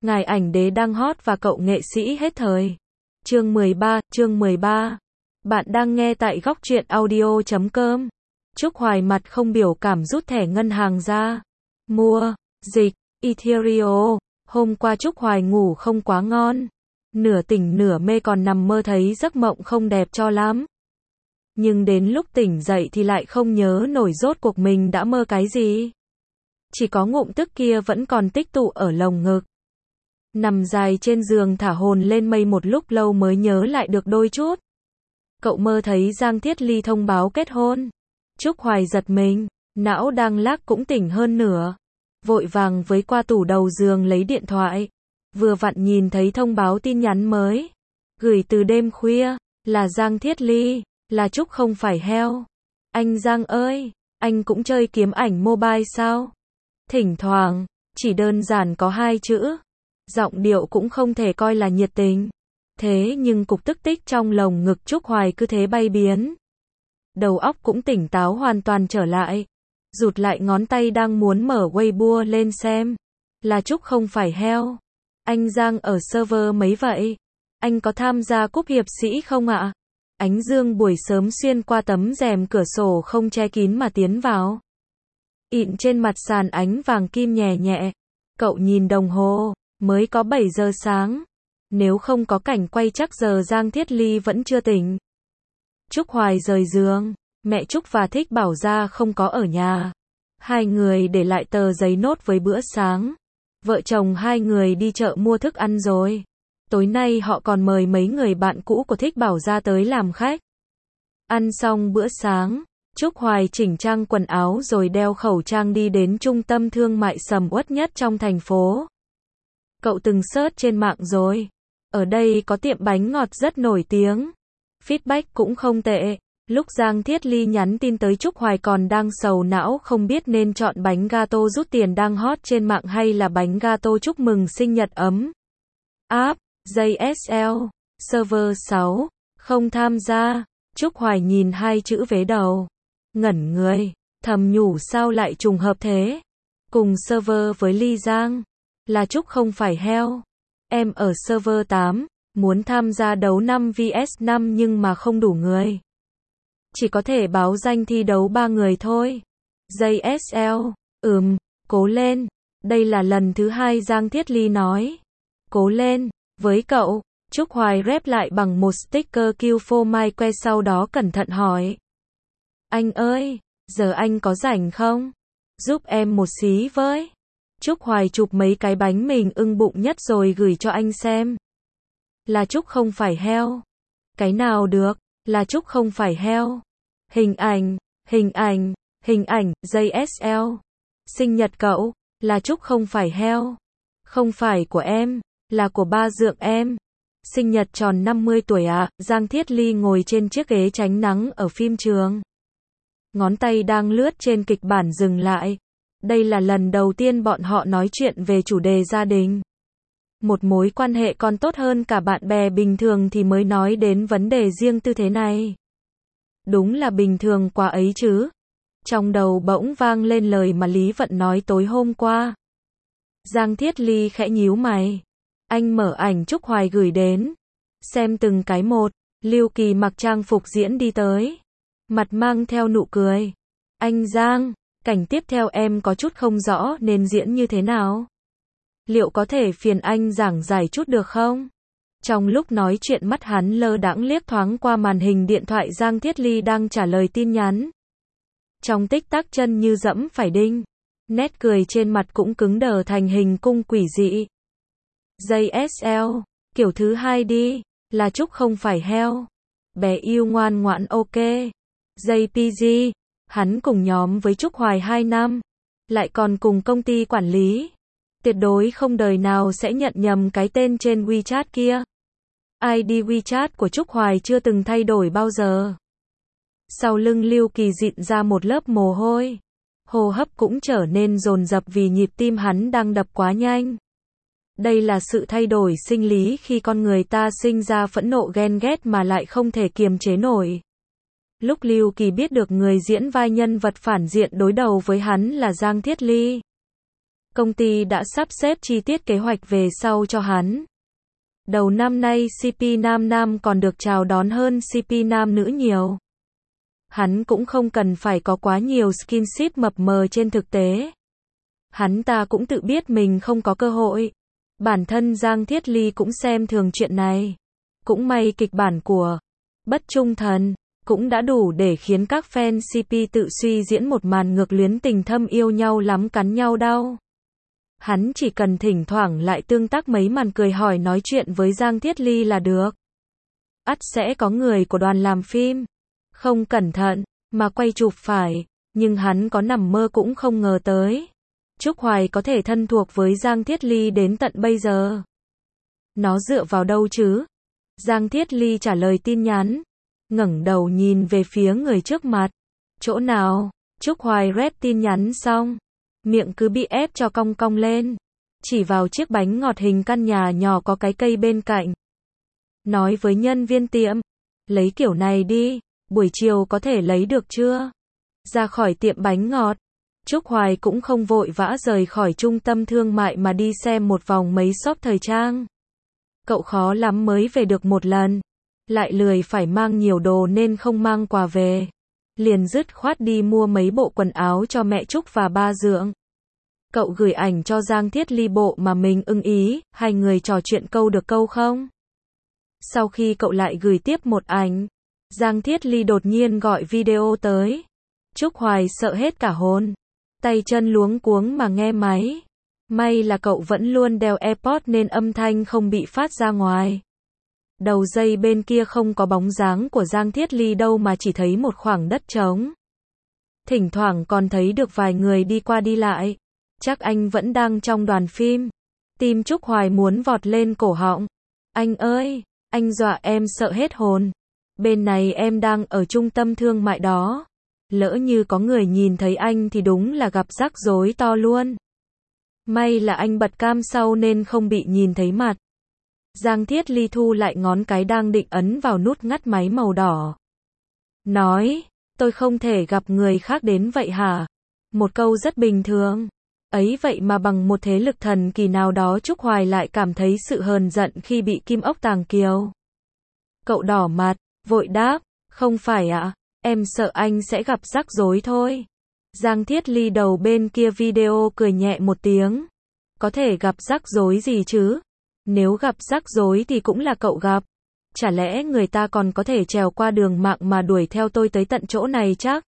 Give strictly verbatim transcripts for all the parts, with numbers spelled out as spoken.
Ngài ảnh đế đang hot và cậu nghệ sĩ hết thời. Chương mười ba, chương mười ba. Bạn đang nghe tại góc truyện audio chấm com. Trúc Hoài mặt không biểu cảm rút thẻ ngân hàng ra. Mua, dịch, Ethereum. Hôm qua Trúc Hoài ngủ không quá ngon. Nửa tỉnh nửa mê còn nằm mơ thấy giấc mộng không đẹp cho lắm. Nhưng đến lúc tỉnh dậy thì lại không nhớ nổi rốt cuộc mình đã mơ cái gì. Chỉ có ngụm tức kia vẫn còn tích tụ ở lồng ngực. Nằm dài trên giường thả hồn lên mây một lúc lâu mới nhớ lại được đôi chút. Cậu mơ thấy Giang Thiết Ly thông báo kết hôn. Trúc Hoài giật mình, não đang lác cũng tỉnh hơn nửa. Vội vàng với qua tủ đầu giường lấy điện thoại. Vừa vặn nhìn thấy thông báo tin nhắn mới. Gửi từ đêm khuya, là Giang Thiết Ly, là Trúc không phải heo. Anh Giang ơi, anh cũng chơi kiếm ảnh mobile sao? Thỉnh thoảng, chỉ đơn giản có hai chữ. Giọng điệu cũng không thể coi là nhiệt tình. Thế nhưng cục tức tích trong lồng ngực Trúc Hoài cứ thế bay biến. Đầu óc cũng tỉnh táo hoàn toàn trở lại. Rụt lại ngón tay đang muốn mở Weibo lên xem. Là Trúc không phải heo. Anh Giang ở server mấy vậy? Anh có tham gia cúp hiệp sĩ không ạ? Ánh dương buổi sớm xuyên qua tấm rèm cửa sổ không che kín mà tiến vào. Ịn trên mặt sàn ánh vàng kim nhẹ nhẹ. Cậu nhìn đồng hồ, mới có bảy giờ sáng. Nếu không có cảnh quay chắc giờ Giang Thiết Ly vẫn chưa tỉnh. Trúc Hoài rời giường, mẹ Trúc và Thích Bảo Gia không có ở nhà. Hai người để lại tờ giấy nốt với bữa sáng. Vợ chồng hai người đi chợ mua thức ăn rồi. Tối nay họ còn mời mấy người bạn cũ của Thích Bảo Gia tới làm khách. Ăn xong bữa sáng, Trúc Hoài chỉnh trang quần áo rồi đeo khẩu trang đi đến trung tâm thương mại sầm uất nhất trong thành phố. Cậu từng search trên mạng rồi. Ở đây có tiệm bánh ngọt rất nổi tiếng. Feedback cũng không tệ. Lúc Giang Thiết Ly nhắn tin tới Trúc Hoài còn đang sầu não không biết nên chọn bánh gato rút tiền đang hot trên mạng hay là bánh gato chúc mừng sinh nhật ấm. App, giê ét lờ, server sáu, không tham gia. Trúc Hoài nhìn hai chữ vế đầu. Ngẩn người, thầm nhủ sao lại trùng hợp thế. Cùng server với Ly Giang. Là Trúc không phải heo. Em ở server tám, muốn tham gia đấu năm vs năm nhưng mà không đủ người. Chỉ có thể báo danh thi đấu ba người thôi. giê ét lờ, ừm, cố lên. Đây là lần thứ hai Giang Thiết Ly nói. Cố lên, với cậu. Trúc Hoài rep lại bằng một sticker Q for my que sau đó cẩn thận hỏi. Anh ơi, giờ anh có rảnh không? Giúp em một xí với. Trúc Hoài chụp mấy cái bánh mình ưng bụng nhất rồi gửi cho anh xem. Là Trúc không phải heo. Cái nào được, là Trúc không phải heo. Hình ảnh, hình ảnh, hình ảnh, giê ét lờ. Sinh nhật cậu, là Trúc không phải heo. Không phải của em, là của ba dượng em. Sinh nhật tròn năm mươi tuổi ạ. À? Giang Thiết Ly ngồi trên chiếc ghế tránh nắng ở phim trường. Ngón tay đang lướt trên kịch bản dừng lại. Đây là lần đầu tiên bọn họ nói chuyện về chủ đề gia đình. Một mối quan hệ còn tốt hơn cả bạn bè bình thường thì mới nói đến vấn đề riêng tư thế này. Đúng là bình thường quá ấy chứ. Trong đầu bỗng vang lên lời mà Lý Vận nói tối hôm qua. Giang Thiết Ly khẽ nhíu mày. Anh mở ảnh Trúc Hoài gửi đến. Xem từng cái một. Lưu Kỳ mặc trang phục diễn đi tới. Mặt mang theo nụ cười. Anh Giang, cảnh tiếp theo em có chút không rõ nên diễn như thế nào? Liệu có thể phiền anh giảng giải chút được không? Trong lúc nói chuyện mắt hắn lơ đãng liếc thoáng qua màn hình điện thoại Giang Thiết Ly đang trả lời tin nhắn. Trong tích tắc chân như dẫm phải đinh. Nét cười trên mặt cũng cứng đờ thành hình cung quỷ dị. giê ét lờ, kiểu thứ hai đi, là Trúc không phải heo. Bé yêu ngoan ngoãn ok. giê pê giê, hắn cùng nhóm với Trúc Hoài hai năm. Lại còn cùng công ty quản lý. Tuyệt đối không đời nào sẽ nhận nhầm cái tên trên WeChat kia. i đê WeChat của Trúc Hoài chưa từng thay đổi bao giờ. Sau lưng Lưu Kỳ dịn ra một lớp mồ hôi. Hô hấp cũng trở nên dồn dập vì nhịp tim hắn đang đập quá nhanh. Đây là sự thay đổi sinh lý khi con người ta sinh ra phẫn nộ ghen ghét mà lại không thể kiềm chế nổi. Lúc Lưu Kỳ biết được người diễn vai nhân vật phản diện đối đầu với hắn là Giang Thiết Ly. Công ty đã sắp xếp chi tiết kế hoạch về sau cho hắn. Đầu năm nay xê pê nam nam còn được chào đón hơn xê pê nam nữ nhiều. Hắn cũng không cần phải có quá nhiều skinship mập mờ trên thực tế. Hắn ta cũng tự biết mình không có cơ hội. Bản thân Giang Thiết Ly cũng xem thường chuyện này. Cũng may kịch bản của Bất Trung Thần cũng đã đủ để khiến các fan xê pê tự suy diễn một màn ngược luyến tình thâm yêu nhau lắm cắn nhau đau. Hắn chỉ cần thỉnh thoảng lại tương tác mấy màn cười hỏi nói chuyện với Giang Thiết Ly là được. Ắt sẽ có người của đoàn làm phim không cẩn thận mà quay chụp phải, nhưng hắn có nằm mơ cũng không ngờ tới. Trúc Hoài có thể thân thuộc với Giang Thiết Ly đến tận bây giờ. Nó dựa vào đâu chứ? Giang Thiết Ly trả lời tin nhắn, ngẩng đầu nhìn về phía người trước mặt. Chỗ nào? Trúc Hoài rep tin nhắn xong, miệng cứ bị ép cho cong cong lên, chỉ vào chiếc bánh ngọt hình căn nhà nhỏ có cái cây bên cạnh. Nói với nhân viên tiệm, lấy kiểu này đi, buổi chiều có thể lấy được chưa? Ra khỏi tiệm bánh ngọt, Trúc Hoài cũng không vội vã rời khỏi trung tâm thương mại mà đi xem một vòng mấy shop thời trang. Cậu khó lắm mới về được một lần, lại lười phải mang nhiều đồ nên không mang quà về. Liền dứt khoát đi mua mấy bộ quần áo cho mẹ Trúc và ba Dượng. Cậu gửi ảnh cho Giang Thiết Ly bộ mà mình ưng ý, hai người trò chuyện câu được câu không? Sau khi cậu lại gửi tiếp một ảnh, Giang Thiết Ly đột nhiên gọi video tới. Trúc Hoài sợ hết cả hồn, tay chân luống cuống mà nghe máy. May là cậu vẫn luôn đeo AirPods nên âm thanh không bị phát ra ngoài. Đầu dây bên kia không có bóng dáng của Giang Thiết Ly đâu mà chỉ thấy một khoảng đất trống. Thỉnh thoảng còn thấy được vài người đi qua đi lại. Chắc anh vẫn đang trong đoàn phim. Tim Trúc Hoài muốn vọt lên cổ họng. Anh ơi, anh dọa em sợ hết hồn. Bên này em đang ở trung tâm thương mại đó. Lỡ như có người nhìn thấy anh thì đúng là gặp rắc rối to luôn. May là anh bật cam sau nên không bị nhìn thấy mặt. Giang Thiết Ly thu lại ngón cái đang định ấn vào nút ngắt máy màu đỏ. Nói, tôi không thể gặp người khác đến vậy hả? Một câu rất bình thường. Ấy vậy mà bằng một thế lực thần kỳ nào đó Trúc Hoài lại cảm thấy sự hờn giận khi bị Kim Ốc Tàng Kiều. Cậu đỏ mặt, vội đáp, không phải ạ, em sợ anh sẽ gặp rắc rối thôi. Giang Thiết Ly đầu bên kia video cười nhẹ một tiếng. Có thể gặp rắc rối gì chứ? Nếu gặp rắc rối thì cũng là cậu gặp. Chả lẽ người ta còn có thể trèo qua đường mạng mà đuổi theo tôi tới tận chỗ này chắc?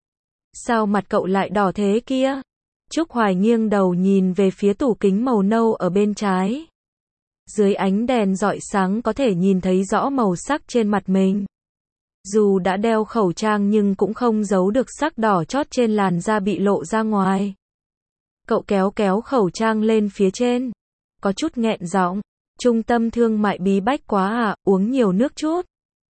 Sao mặt cậu lại đỏ thế kia? Trúc Hoài nghiêng đầu nhìn về phía tủ kính màu nâu ở bên trái. Dưới ánh đèn rọi sáng có thể nhìn thấy rõ màu sắc trên mặt mình. Dù đã đeo khẩu trang nhưng cũng không giấu được sắc đỏ chót trên làn da bị lộ ra ngoài. Cậu kéo kéo khẩu trang lên phía trên. Có chút nghẹn giọng. Trung tâm thương mại bí bách quá à, uống nhiều nước chút.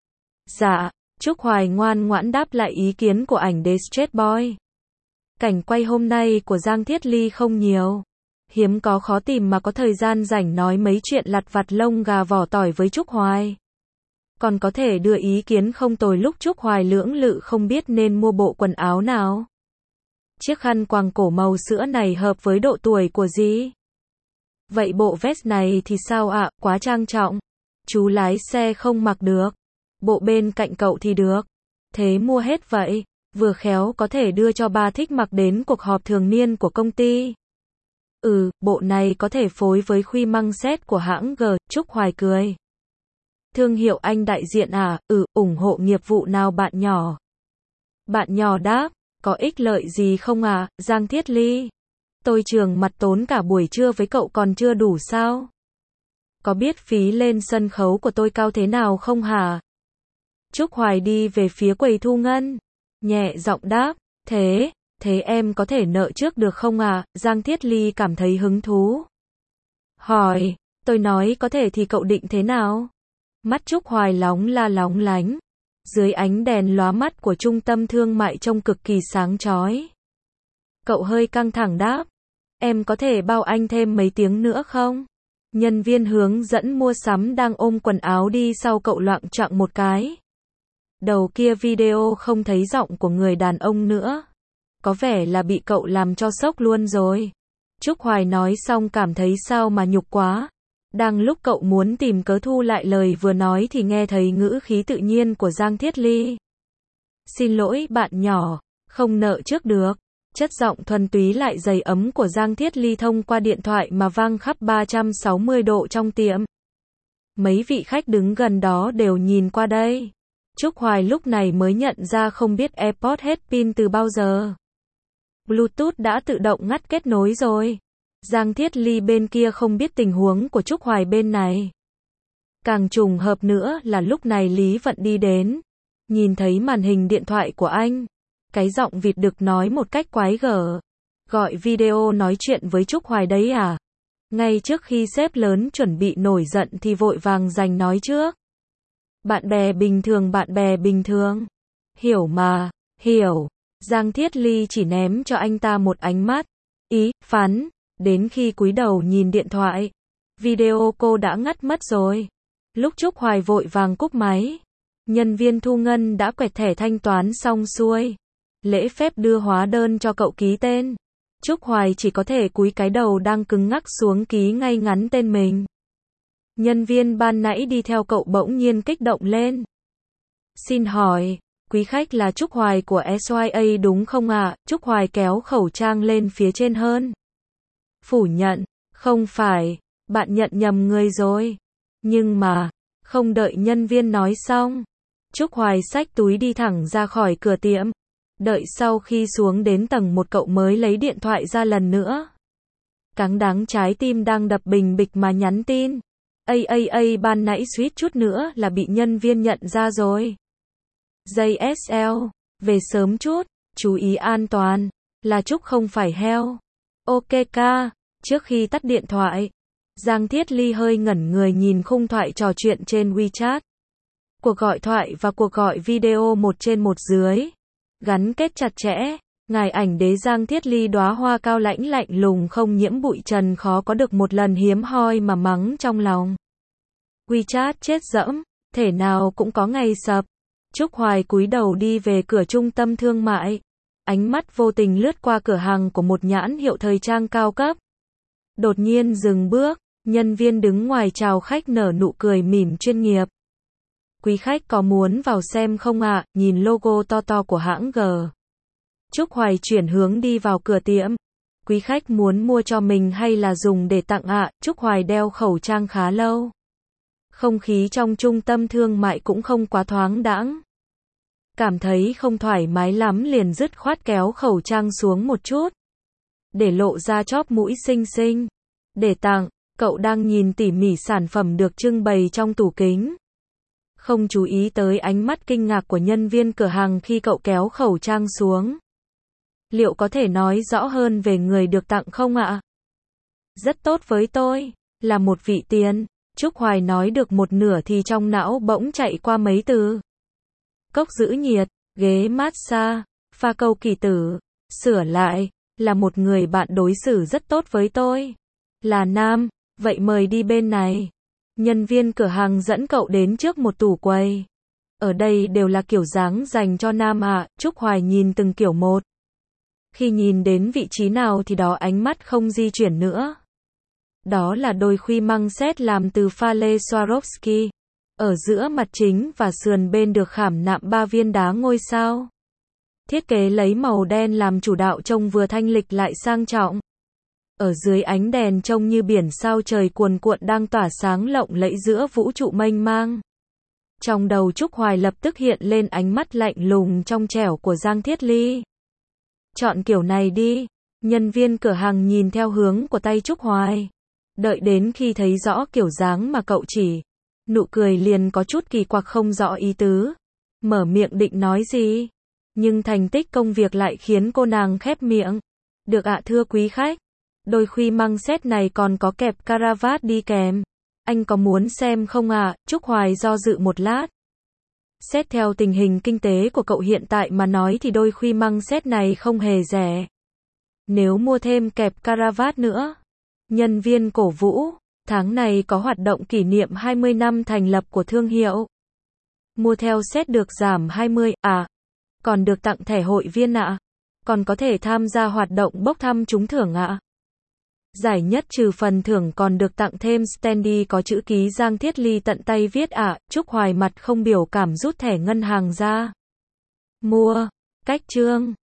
Dạ, Trúc Hoài ngoan ngoãn đáp lại ý kiến của ảnh The Straight Boy. Cảnh quay hôm nay của Giang Thiết Ly không nhiều. Hiếm có khó tìm mà có thời gian rảnh nói mấy chuyện lặt vặt lông gà vỏ tỏi với Trúc Hoài. Còn có thể đưa ý kiến không tồi lúc Trúc Hoài lưỡng lự không biết nên mua bộ quần áo nào. Chiếc khăn quàng cổ màu sữa này hợp với độ tuổi của dì. Vậy bộ vest này thì sao ạ, à? Quá trang trọng. Chú lái xe không mặc được. Bộ bên cạnh cậu thì được. Thế mua hết vậy. Vừa khéo có thể đưa cho ba thích mặc đến cuộc họp thường niên của công ty. Ừ, bộ này có thể phối với khuy măng set của hãng G, Trúc Hoài cười. Thương hiệu anh đại diện à, ừ, ủng hộ nghiệp vụ nào bạn nhỏ? Bạn nhỏ đáp, có ích lợi gì không à, Giang Thiết Ly? Tôi trường mặt tốn cả buổi trưa với cậu còn chưa đủ sao? Có biết phí lên sân khấu của tôi cao thế nào không hả? Trúc Hoài đi về phía quầy thu ngân. Nhẹ giọng đáp, thế, thế em có thể nợ trước được không à? Giang Thiết Ly cảm thấy hứng thú. Hỏi, tôi nói có thể thì cậu định thế nào? Mắt Trúc Hoài lóng la lóng lánh. Dưới ánh đèn lóa mắt của trung tâm thương mại trông cực kỳ sáng chói. Cậu hơi căng thẳng đáp, em có thể bao anh thêm mấy tiếng nữa không? Nhân viên hướng dẫn mua sắm đang ôm quần áo đi sau cậu loạng choạng một cái. Đầu kia video không thấy giọng của người đàn ông nữa. Có vẻ là bị cậu làm cho sốc luôn rồi. Trúc Hoài nói xong cảm thấy sao mà nhục quá. Đang lúc cậu muốn tìm cớ thu lại lời vừa nói thì nghe thấy ngữ khí tự nhiên của Giang Thiết Ly. Xin lỗi bạn nhỏ, không nợ trước được. Chất giọng thuần túy lại dày ấm của Giang Thiết Ly thông qua điện thoại mà vang khắp ba trăm sáu mươi độ trong tiệm. Mấy vị khách đứng gần đó đều nhìn qua đây. Trúc Hoài lúc này mới nhận ra không biết AirPods hết pin từ bao giờ. Bluetooth đã tự động ngắt kết nối rồi. Giang Thiết Ly bên kia không biết tình huống của Trúc Hoài bên này. Càng trùng hợp nữa là lúc này Lý Vận đi đến. Nhìn thấy màn hình điện thoại của anh. Cái giọng vịt đực nói một cách quái gở. Gọi video nói chuyện với Trúc Hoài đấy à? Ngay trước khi sếp lớn chuẩn bị nổi giận thì vội vàng giành nói trước. Bạn bè bình thường bạn bè bình thường. Hiểu mà, hiểu. Giang Thiết Ly chỉ ném cho anh ta một ánh mắt. Ý, phán. Đến khi cúi đầu nhìn điện thoại. Video cô đã ngắt mất rồi. Lúc Trúc Hoài vội vàng cúp máy. Nhân viên thu ngân đã quẹt thẻ thanh toán xong xuôi. Lễ phép đưa hóa đơn cho cậu ký tên. Trúc Hoài chỉ có thể cúi cái đầu đang cứng ngắc xuống ký ngay ngắn tên mình. Nhân viên ban nãy đi theo cậu bỗng nhiên kích động lên. Xin hỏi, quý khách là Trúc Hoài của ét i a đúng không ạ? À? Trúc Hoài kéo khẩu trang lên phía trên hơn. Phủ nhận, không phải, bạn nhận nhầm người rồi. Nhưng mà, không đợi nhân viên nói xong. Trúc Hoài xách túi đi thẳng ra khỏi cửa tiệm. Đợi sau khi xuống đến tầng một cậu mới lấy điện thoại ra lần nữa. Cáng đáng trái tim đang đập bình bịch mà nhắn tin. a a a ban nãy suýt chút nữa là bị nhân viên nhận ra rồi. gi ét lờ, về sớm chút, chú ý an toàn, là Trúc không phải heo. Ok ca, trước khi tắt điện thoại, Giang Thiết Ly hơi ngẩn người nhìn khung thoại trò chuyện trên WeChat. Cuộc gọi thoại và cuộc gọi video một trên một dưới. Gắn kết chặt chẽ, ngài ảnh đế Giang Thiết Ly đóa hoa cao lãnh lạnh lùng không nhiễm bụi trần khó có được một lần hiếm hoi mà mắng trong lòng. WeChat chết dẫm, thể nào cũng có ngày sập. Trúc Hoài cúi đầu đi về cửa trung tâm thương mại. Ánh mắt vô tình lướt qua cửa hàng của một nhãn hiệu thời trang cao cấp. Đột nhiên dừng bước, nhân viên đứng ngoài chào khách nở nụ cười mỉm chuyên nghiệp. Quý khách có muốn vào xem không ạ? À? Nhìn logo to to của hãng G. Trúc Hoài chuyển hướng đi vào cửa tiệm. Quý khách muốn mua cho mình hay là dùng để tặng ạ? À? Trúc Hoài đeo khẩu trang khá lâu. Không khí trong trung tâm thương mại cũng không quá thoáng đãng. Cảm thấy không thoải mái lắm liền dứt khoát kéo khẩu trang xuống một chút. Để lộ ra chóp mũi xinh xinh. Để tặng, cậu đang nhìn tỉ mỉ sản phẩm được trưng bày trong tủ kính. Không chú ý tới ánh mắt kinh ngạc của nhân viên cửa hàng khi cậu kéo khẩu trang xuống. Liệu có thể nói rõ hơn về người được tặng không ạ? Rất tốt với tôi, là một vị tiền. Trúc Hoài nói được một nửa thì trong não bỗng chạy qua mấy từ. Cốc giữ nhiệt, ghế massage, pha câu kỳ tử, sửa lại, là một người bạn đối xử rất tốt với tôi. Là nam, vậy mời đi bên này. Nhân viên cửa hàng dẫn cậu đến trước một tủ quầy. Ở đây đều là kiểu dáng dành cho nam ạ. À. Trúc Hoài nhìn từng kiểu một. Khi nhìn đến vị trí nào thì đó ánh mắt không di chuyển nữa. Đó là đôi khuy măng set làm từ pha lê Swarovski. Ở giữa mặt chính và sườn bên được khảm nạm ba viên đá ngôi sao. Thiết kế lấy màu đen làm chủ đạo trông vừa thanh lịch lại sang trọng. Ở dưới ánh đèn trông như biển sao trời cuồn cuộn đang tỏa sáng lộng lẫy giữa vũ trụ mênh mang. Trong đầu Trúc Hoài lập tức hiện lên ánh mắt lạnh lùng trong trẻo của Giang Thiết Ly. Chọn kiểu này đi. Nhân viên cửa hàng nhìn theo hướng của tay Trúc Hoài. Đợi đến khi thấy rõ kiểu dáng mà cậu chỉ. Nụ cười liền có chút kỳ quặc không rõ ý tứ. Mở miệng định nói gì. Nhưng thành tích công việc lại khiến cô nàng khép miệng. Được ạ thưa quý khách. Đôi khuy măng set này còn có kẹp caravat đi kèm. Anh có muốn xem không ạ? À? Trúc Hoài do dự một lát. Xét theo tình hình kinh tế của cậu hiện tại mà nói thì đôi khuy măng set này không hề rẻ. Nếu mua thêm kẹp caravat nữa. Nhân viên cổ vũ. Tháng này có hoạt động kỷ niệm hai mươi năm thành lập của thương hiệu. Mua theo set được giảm hai mươi, à. Còn được tặng thẻ hội viên ạ. À? Còn có thể tham gia hoạt động bốc thăm trúng thưởng ạ. À? Giải nhất trừ phần thưởng còn được tặng thêm standee có chữ ký Giang Thiết Ly tận tay viết ạ, Trúc Hoài mặt không biểu cảm rút thẻ ngân hàng ra. Mua. Cách chương